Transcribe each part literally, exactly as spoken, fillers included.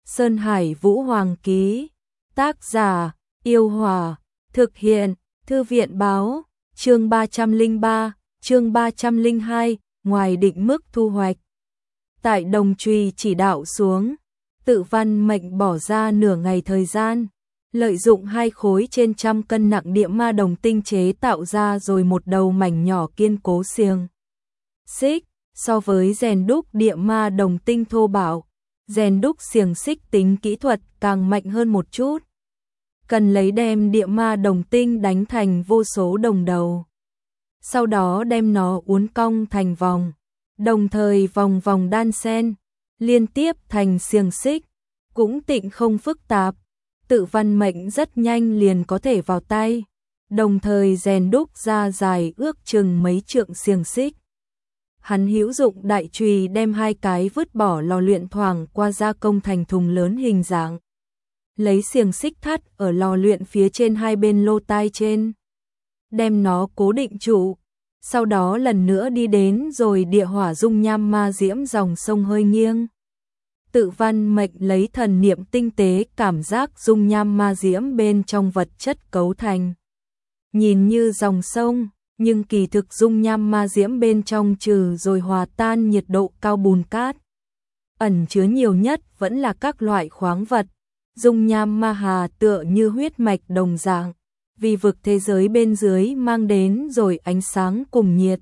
Sơn Hải Vũ Hoàng ký. Tác giả, Yêu Hòa. Thực hiện, Thư viện báo. Chương ba trăm lẻ ba, chương ba trăm lẻ hai, ngoài định mức thu hoạch. Tại Đồng Trùy chỉ đạo xuống, Tự Văn Mệnh bỏ ra nửa ngày thời gian, lợi dụng hai khối trên trăm cân nặng địa ma đồng tinh chế tạo ra rồi một đầu mảnh nhỏ kiên cố xiềng xích. So với rèn đúc địa ma đồng tinh thô bạo, rèn đúc xiềng xích tính kỹ thuật càng mạnh hơn một chút. Cần lấy đem địa ma đồng tinh đánh thành vô số đồng đầu, sau đó đem nó uốn cong thành vòng, đồng thời vòng vòng đan xen, liên tiếp thành xiềng xích, cũng tịnh không phức tạp. Tự Văn Mệnh rất nhanh liền có thể vào tay, đồng thời rèn đúc ra dài ước chừng mấy trượng xiềng xích. Hắn hữu dụng đại chùy đem hai cái vứt bỏ lò luyện thoảng qua gia công thành thùng lớn hình dạng. Lấy xiềng xích thắt ở lò luyện phía trên hai bên lô tai trên, đem nó cố định trụ. Sau đó lần nữa đi đến rồi địa hỏa dung nham ma diễm dòng sông hơi nghiêng. Tự Văn Mệnh lấy thần niệm tinh tế cảm giác dung nham ma diễm bên trong vật chất cấu thành. Nhìn như dòng sông, nhưng kỳ thực dung nham ma diễm bên trong trừ rồi hòa tan nhiệt độ cao bùn cát, ẩn chứa nhiều nhất vẫn là các loại khoáng vật. Dung nham ma hà tựa như huyết mạch đồng dạng, vì vực thế giới bên dưới mang đến rồi ánh sáng cùng nhiệt.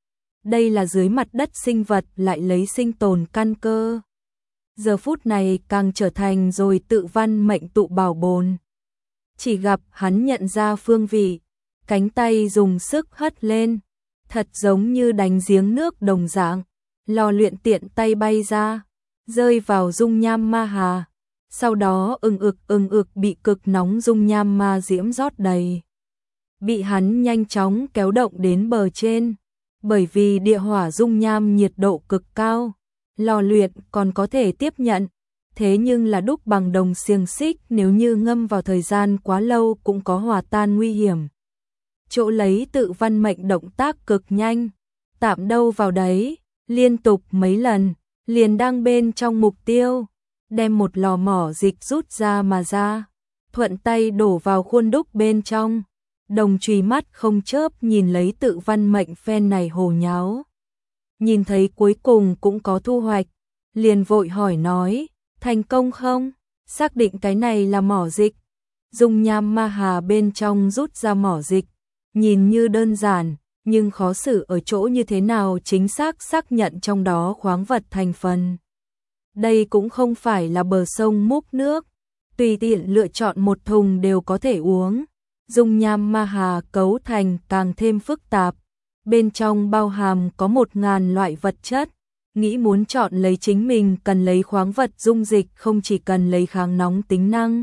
Đây là dưới mặt đất sinh vật lại lấy sinh tồn căn cơ. Giờ phút này càng trở thành rồi Tự Văn Mệnh tụ bảo bồn. Chỉ gặp hắn nhận ra phương vị, cánh tay dùng sức hất lên, thật giống như đánh giếng nước đồng dạng, lò luyện tiện tay bay ra, rơi vào dung nham ma hà. Sau đó ừng ực ừng ực bị cực nóng dung nham ma diễm rót đầy, bị hắn nhanh chóng kéo động đến bờ trên. Bởi vì địa hỏa dung nham nhiệt độ cực cao, lò luyện còn có thể tiếp nhận, thế nhưng là đúc bằng đồng xiềng xích nếu như ngâm vào thời gian quá lâu cũng có hòa tan nguy hiểm. Chỗ lấy Tự Văn Mệnh động tác cực nhanh, tạm đâu vào đấy, liên tục mấy lần, liền đang bên trong mục tiêu, đem một lò mỏ dịch rút ra mà ra, thuận tay đổ vào khuôn đúc bên trong. Đồng Trùy mắt không chớp nhìn lấy Tự Văn Mệnh phen này hồ nháo. Nhìn thấy cuối cùng cũng có thu hoạch, liền vội hỏi nói, thành công không? Xác định cái này là mỏ dịch. Dung nham ma hà bên trong rút ra mỏ dịch, nhìn như đơn giản, nhưng khó xử ở chỗ như thế nào chính xác xác nhận trong đó khoáng vật thành phần. Đây cũng không phải là bờ sông múc nước, tùy tiện lựa chọn một thùng đều có thể uống. Dung nham ma hà cấu thành càng thêm phức tạp, bên trong bao hàm có một ngàn loại vật chất, nghĩ muốn chọn lấy chính mình cần lấy khoáng vật dung dịch không chỉ cần lấy kháng nóng tính năng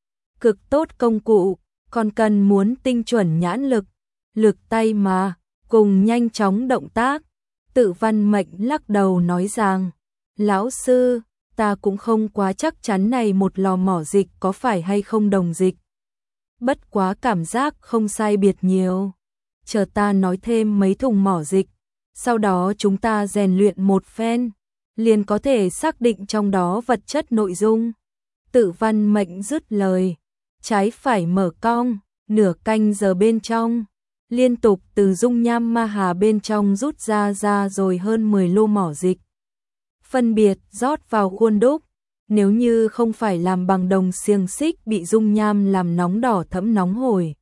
cực tốt công cụ, còn cần muốn tinh chuẩn nhãn lực, lực tay mà, cùng nhanh chóng động tác. Tự Văn Mệnh lắc đầu nói rằng, lão sư, ta cũng không quá chắc chắn này một lò mỏ dịch có phải hay không đồng dịch. Bất quá cảm giác không sai biệt nhiều. Chờ ta nói thêm mấy thùng mỏ dịch, sau đó chúng ta rèn luyện một phen, liền có thể xác định trong đó vật chất nội dung. Tự Văn Mệnh dứt lời, trái phải mở cong, nửa canh giờ bên trong, liên tục từ dung nham ma hà bên trong rút ra ra rồi hơn mười lô mỏ dịch. Phân biệt rót vào khuôn đúc, nếu như không phải làm bằng đồng xiềng xích bị dung nham làm nóng đỏ thẫm nóng hổi,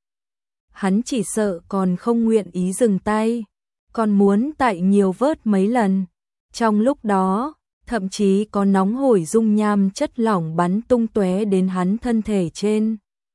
hắn chỉ sợ còn không nguyện ý dừng tay, còn muốn tại nhiều vớt mấy lần. Trong lúc đó, thậm chí có nóng hổi dung nham chất lỏng bắn tung tóe đến hắn thân thể trên.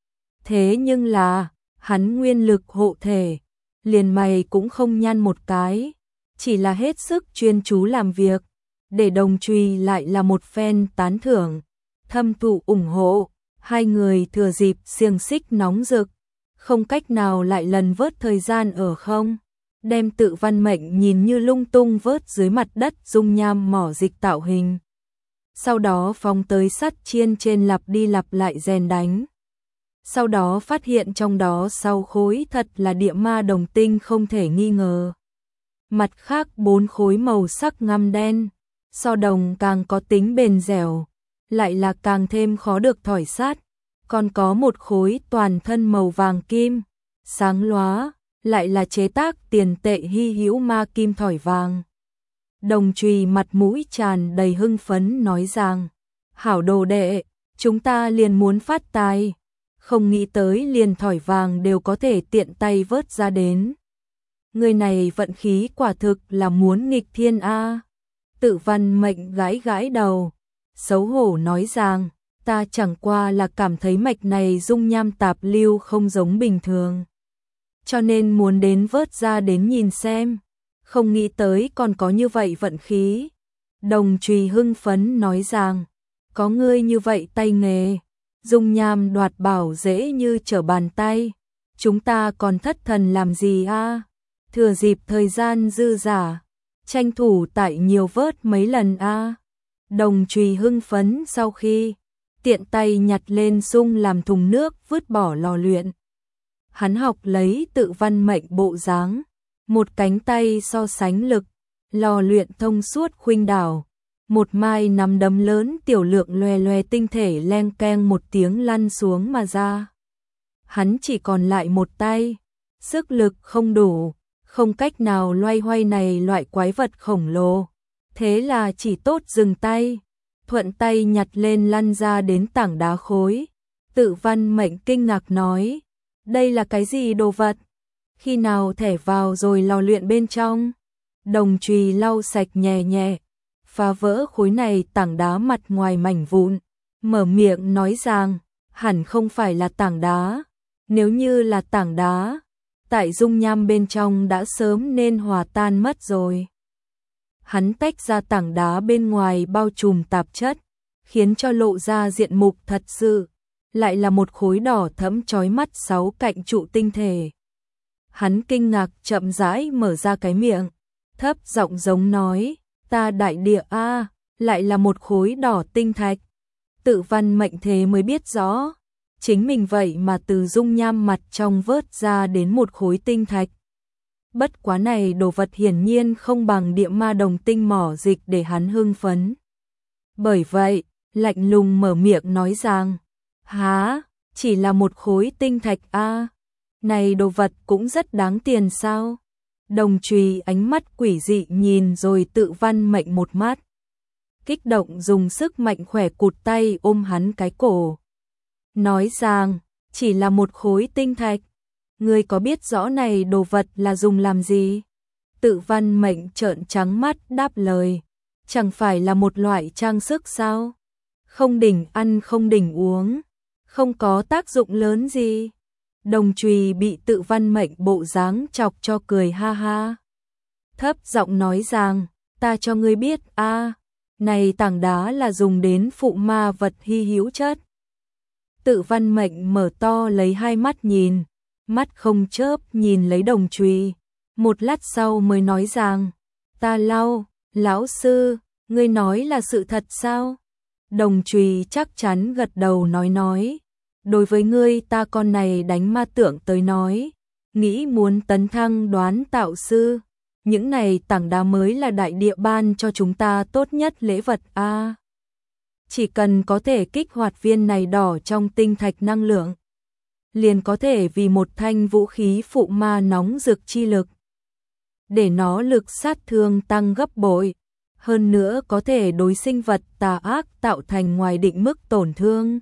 Thế nhưng là, hắn nguyên lực hộ thể, liền mày cũng không nhăn một cái, chỉ là hết sức chuyên chú làm việc. Để Đồng Trùy lại là một phen tán thưởng, thâm thụ ủng hộ, hai người thừa dịp xiềng xích nóng rực, không cách nào lại lần vớt thời gian ở không, đem Tự Văn Mệnh nhìn như lung tung vớt dưới mặt đất dung nham mỏ dịch tạo hình. Sau đó phóng tới sắt chiên trên lặp đi lặp lại rèn đánh. Sau đó phát hiện trong đó sau khối thật là địa ma đồng tinh không thể nghi ngờ. Mặt khác bốn khối màu sắc ngăm đen, so đồng càng có tính bền dẻo, lại là càng thêm khó được thỏi sát, còn có một khối toàn thân màu vàng kim, sáng lóa, lại là chế tác tiền tệ hy hữu ma kim thỏi vàng. Đồng Trùy mặt mũi tràn đầy hưng phấn nói rằng, hảo đồ đệ, chúng ta liền muốn phát tài, không nghĩ tới liền thỏi vàng đều có thể tiện tay vớt ra đến. Người này vận khí quả thực là muốn nghịch thiên a. Tự Văn Mệnh gãi gãi đầu, xấu hổ nói rằng, ta chẳng qua là cảm thấy mạch này dung nham tạp lưu không giống bình thường, cho nên muốn đến vớt ra đến nhìn xem, không nghĩ tới còn có như vậy vận khí. Đồng Trùy hưng phấn nói rằng, có ngươi như vậy tay nghề, dung nham đoạt bảo dễ như trở bàn tay, chúng ta còn thất thần làm gì a? Thừa dịp thời gian dư dả, tranh thủ tại nhiều vớt mấy lần a. Đồng Trùy hưng phấn sau khi tiện tay nhặt lên sung làm thùng nước vứt bỏ lò luyện. Hắn học lấy Tự Văn Mệnh bộ dáng, một cánh tay so sánh lực, lò luyện thông suốt khuynh đảo, một mai nắm đấm lớn tiểu lượng loè loè tinh thể leng keng một tiếng lăn xuống mà ra. Hắn chỉ còn lại một tay, sức lực không đủ, không cách nào loay hoay này loại quái vật khổng lồ, thế là chỉ tốt dừng tay, thuận tay nhặt lên lăn ra đến tảng đá khối. Tự Văn Mệnh kinh ngạc nói, đây là cái gì đồ vật? Khi nào thẻ vào rồi lò luyện bên trong? Đồng Trùy lau sạch nhẹ nhẹ, phá vỡ khối này tảng đá mặt ngoài mảnh vụn, mở miệng nói rằng, hẳn không phải là tảng đá, nếu như là tảng đá, tại dung nham bên trong đã sớm nên hòa tan mất rồi. Hắn tách ra tảng đá bên ngoài bao trùm tạp chất, khiến cho lộ ra diện mục thật sự, lại là một khối đỏ thẫm chói mắt sáu cạnh trụ tinh thể. Hắn kinh ngạc chậm rãi mở ra cái miệng, thấp giọng giống nói, ta đại địa a, lại là một khối đỏ tinh thạch. Tự Văn Mệnh thế mới biết rõ, chính mình vậy mà từ dung nham mặt trong vớt ra đến một khối tinh thạch. Bất quá này đồ vật hiển nhiên không bằng địa ma đồng tinh mỏ dịch để hắn hưng phấn. Bởi vậy, lạnh lùng mở miệng nói rằng, há, chỉ là một khối tinh thạch a, này đồ vật cũng rất đáng tiền sao? Đồng Trùy ánh mắt quỷ dị nhìn rồi Tự Văn Mệnh một mắt, kích động dùng sức mạnh khỏe cụt tay ôm hắn cái cổ, nói rằng, chỉ là một khối tinh thạch, ngươi có biết rõ này đồ vật là dùng làm gì? Tự Văn Mệnh trợn trắng mắt đáp lời, chẳng phải là một loại trang sức sao? Không đỉnh ăn không đỉnh uống, không có tác dụng lớn gì. Đồng Trùy bị Tự Văn Mệnh bộ dáng chọc cho cười ha ha, thấp giọng nói rằng, ta cho ngươi biết a, này tảng đá là dùng đến phụ ma vật hy hữu chất. Tự Văn Mệnh mở to lấy hai mắt nhìn, mắt không chớp nhìn lấy Đồng Trùy, một lát sau mới nói rằng, ta lau, lão sư, ngươi nói là sự thật sao? Đồng Trùy chắc chắn gật đầu nói nói, đối với ngươi ta con này đánh ma tượng tới nói, nghĩ muốn tấn thăng đoán tạo sư, những này tảng đá mới là đại địa ban cho chúng ta tốt nhất lễ vật a. À, chỉ cần có thể kích hoạt viên này đỏ trong tinh thạch năng lượng, liền có thể vì một thanh vũ khí phụ ma nóng rực chi lực, để nó lực sát thương tăng gấp bội, hơn nữa có thể đối sinh vật tà ác tạo thành ngoài định mức tổn thương.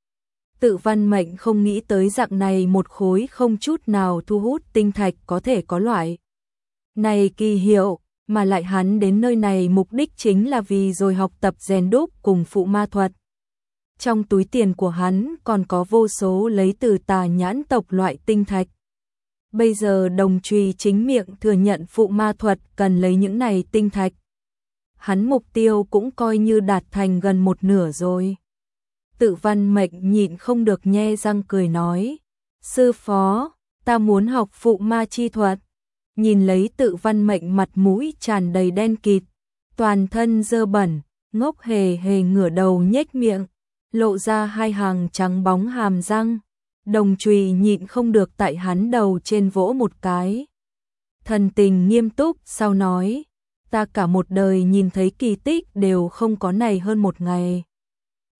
Tự Văn Mệnh không nghĩ tới dạng này một khối không chút nào thu hút tinh thạch có thể có loại này kỳ hiệu, mà lại hắn đến nơi này mục đích chính là vì rồi học tập rèn đúc cùng phụ ma thuật. Trong túi tiền của hắn còn có vô số lấy từ Tà Nhãn tộc loại tinh thạch. Bây giờ Đồng Trùy chính miệng thừa nhận phụ ma thuật cần lấy những này tinh thạch. Hắn mục tiêu cũng coi như đạt thành gần một nửa rồi. Tự Văn Mệnh nhịn không được nhe răng cười nói, sư phó, ta muốn học phụ ma chi thuật. Nhìn lấy Tự Văn Mệnh mặt mũi tràn đầy đen kịt, toàn thân dơ bẩn, ngốc hề hề ngửa đầu nhếch miệng, lộ ra hai hàng trắng bóng hàm răng. Đồng Trùy nhịn không được tại hắn đầu trên vỗ một cái. Thần tình nghiêm túc sau nói, ta cả một đời nhìn thấy kỳ tích đều không có này hơn một ngày.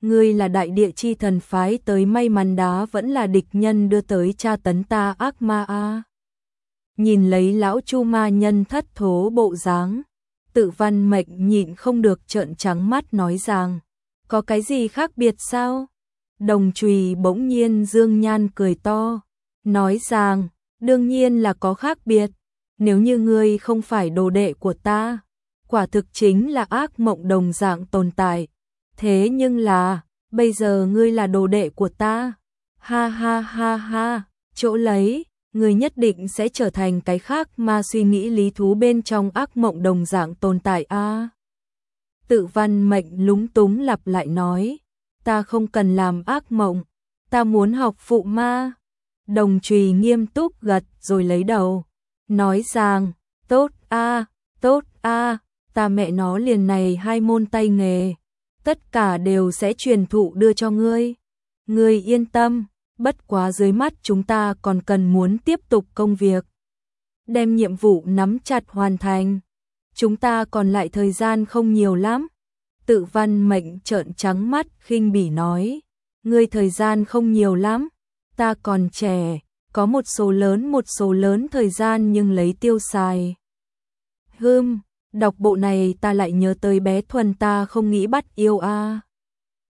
ngươi là đại địa chi thần phái tới may mắn đá vẫn là địch nhân đưa tới tra tấn ta ác ma a. Nhìn lấy lão Chu ma nhân thất thố bộ dáng, Tự Văn Mệnh nhịn không được trợn trắng mắt nói rằng, có cái gì khác biệt sao? Đồng Chùy bỗng nhiên dương nhan cười to, nói rằng, đương nhiên là có khác biệt, nếu như ngươi không phải đồ đệ của ta, quả thực chính là ác mộng đồng dạng tồn tại. Thế nhưng là, bây giờ ngươi là đồ đệ của ta. Ha ha ha ha, chỗ lấy, ngươi nhất định sẽ trở thành cái khác mà suy nghĩ lý thú bên trong ác mộng đồng dạng tồn tại a. À, Tự Văn Mệnh lúng túng lặp lại nói, ta không cần làm ác mộng, ta muốn học phụ ma. Đồng Chùy nghiêm túc gật rồi lấy đầu, nói rằng, tốt a, tốt a, ta mẹ nó liền này hai môn tay nghề, tất cả đều sẽ truyền thụ đưa cho ngươi. Ngươi yên tâm, bất quá dưới mắt chúng ta còn cần muốn tiếp tục công việc. Đem nhiệm vụ nắm chặt hoàn thành. Chúng ta còn lại thời gian không nhiều lắm. Tự Văn Mệnh trợn trắng mắt khinh bỉ nói, ngươi thời gian không nhiều lắm, ta còn trẻ, có một số lớn một số lớn thời gian nhưng lấy tiêu xài. Hừm, đọc bộ này ta lại nhớ tới bé Thuần ta không nghĩ bắt yêu a. À.